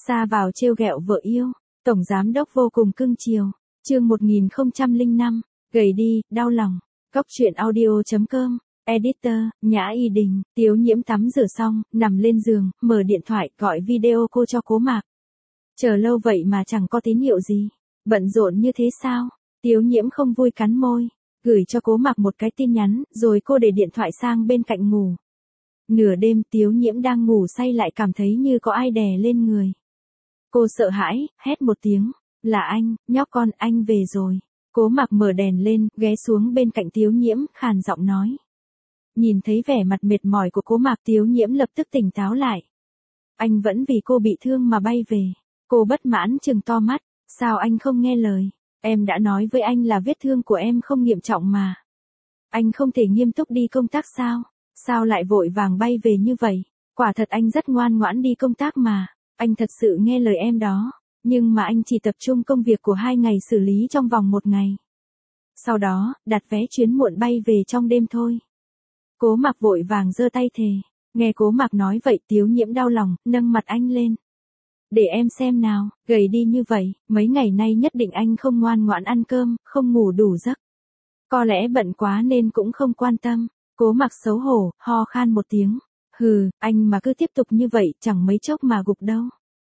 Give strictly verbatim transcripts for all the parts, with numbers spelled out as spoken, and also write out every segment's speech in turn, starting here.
Sa vào trêu ghẹo vợ yêu, tổng giám đốc vô cùng cưng chiều. Chương một nghìn không trăm lẻ năm, gầy đi, đau lòng. Cóc truyện audio chấm com, editor, Nhã Y Đình. Tiếu Nhiễm tắm rửa xong, nằm lên giường, mở điện thoại, gọi video cô cho Cố Mạc. Chờ lâu vậy mà chẳng có tín hiệu gì. Bận rộn như thế sao? Tiếu Nhiễm không vui cắn môi, gửi cho Cố Mạc một cái tin nhắn, rồi cô để điện thoại sang bên cạnh ngủ. Nửa đêm Tiếu Nhiễm đang ngủ say lại cảm thấy như có ai đè lên người. Cô sợ hãi, hét một tiếng, là anh, nhóc con, anh về rồi. Cố Mạc mở đèn lên, ghé xuống bên cạnh Tiếu Nhiễm, khàn giọng nói. Nhìn thấy vẻ mặt mệt mỏi của Cố Mạc, Tiếu Nhiễm lập tức tỉnh táo lại. Anh vẫn vì cô bị thương mà bay về. Cô bất mãn trừng to mắt, sao anh không nghe lời? Em đã nói với anh là vết thương của em không nghiêm trọng mà. Anh không thể nghiêm túc đi công tác sao? Sao lại vội vàng bay về như vậy? Quả thật anh rất ngoan ngoãn đi công tác mà. Anh thật sự nghe lời em đó. Nhưng mà anh chỉ tập trung công việc của hai ngày xử lý trong vòng một ngày. Sau đó, đặt vé chuyến muộn bay về trong đêm thôi. Cố Mạc vội vàng giơ tay thề. Nghe Cố Mạc nói vậy Tiếu Nhiễm đau lòng, nâng mặt anh lên. Để em xem nào, gầy đi như vậy, mấy ngày nay nhất định anh không ngoan ngoãn ăn cơm, không ngủ đủ giấc. Có lẽ bận quá nên cũng không quan tâm. Cố Mạc xấu hổ, ho khan một tiếng. Hừ, anh mà cứ tiếp tục như vậy chẳng mấy chốc mà gục đâu.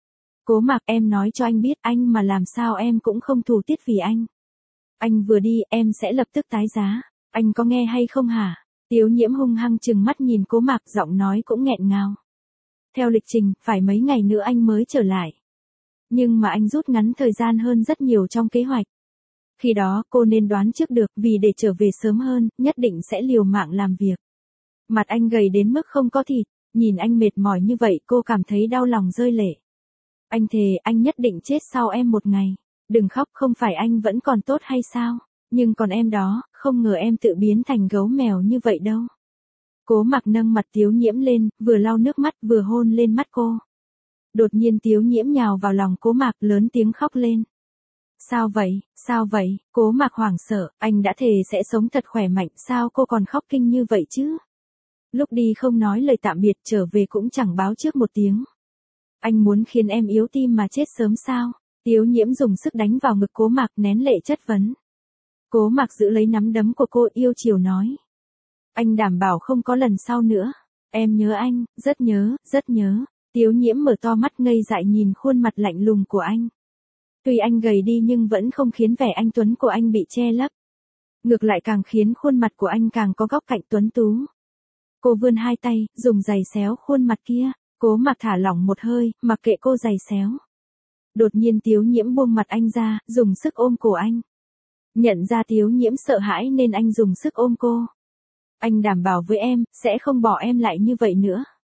Cố Mạc, em nói cho anh biết, anh mà làm sao em cũng không thù tiết vì anh. Anh vừa đi, em sẽ lập tức tái giá. Anh có nghe hay không hả? Tiếu Nhiễm hung hăng trừng mắt nhìn Cố Mạc, giọng nói cũng nghẹn ngào. Theo lịch trình, phải mấy ngày nữa anh mới trở lại. Nhưng mà anh rút ngắn thời gian hơn rất nhiều trong kế hoạch. Khi đó, cô nên đoán trước được, vì để trở về sớm hơn, nhất định sẽ liều mạng làm việc. Mặt anh gầy đến mức không có thịt, nhìn anh mệt mỏi như vậy cô cảm thấy đau lòng rơi lệ. Anh thề, anh nhất định chết sau em một ngày. Đừng khóc, không phải anh vẫn còn tốt hay sao? Nhưng còn em đó, không ngờ em tự biến thành gấu mèo như vậy đâu. Cố Mạc nâng mặt Tiếu Nhiễm lên, vừa lau nước mắt vừa hôn lên mắt cô. Đột nhiên Tiếu Nhiễm nhào vào lòng Cố Mạc, lớn tiếng khóc lên. Sao vậy, sao vậy? Cố Mạc hoảng sợ, anh đã thề sẽ sống thật khỏe mạnh, sao cô còn khóc kinh như vậy chứ? Lúc đi không nói lời tạm biệt, trở về cũng chẳng báo trước một tiếng. Anh muốn khiến em yếu tim mà chết sớm sao? Tiếu Nhiễm dùng sức đánh vào ngực Cố Mạc, nén lệ chất vấn. Cố Mạc giữ lấy nắm đấm của cô, yêu chiều nói. Anh đảm bảo không có lần sau nữa. Em nhớ anh, rất nhớ, rất nhớ. Tiếu Nhiễm mở to mắt ngây dại nhìn khuôn mặt lạnh lùng của anh. Tuy anh gầy đi nhưng vẫn không khiến vẻ anh tuấn của anh bị che lấp. Ngược lại càng khiến khuôn mặt của anh càng có góc cạnh tuấn tú. Cô vươn hai tay, dùng giày xéo khuôn mặt kia. Cố Mạc thả lỏng một hơi, mặc kệ cô giày xéo. Đột nhiên Tiếu Nhiễm buông mặt anh ra, dùng sức ôm cổ anh. Nhận ra Tiếu Nhiễm sợ hãi nên anh dùng sức ôm cô. Anh đảm bảo với em, sẽ không bỏ em lại như vậy nữa.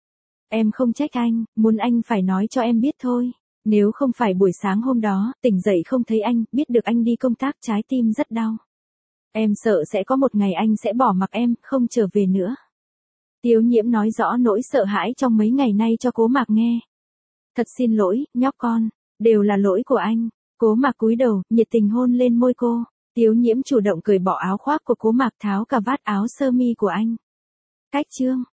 Em không trách anh, muốn anh phải nói cho em biết thôi. Nếu không phải buổi sáng hôm đó, tỉnh dậy không thấy anh, biết được anh đi công tác, trái tim rất đau. Em sợ sẽ có một ngày anh sẽ bỏ mặc em, không trở về nữa. Tiếu Nhiễm nói rõ nỗi sợ hãi trong mấy ngày nay cho Cố Mạc nghe. Thật xin lỗi, nhóc con, đều là lỗi của anh. Cố Mạc cúi đầu, nhiệt tình hôn lên môi cô. Tiếu Nhiễm chủ động cởi bỏ áo khoác của Cố Mạc, tháo cà vạt áo sơ mi của anh. Cách chương.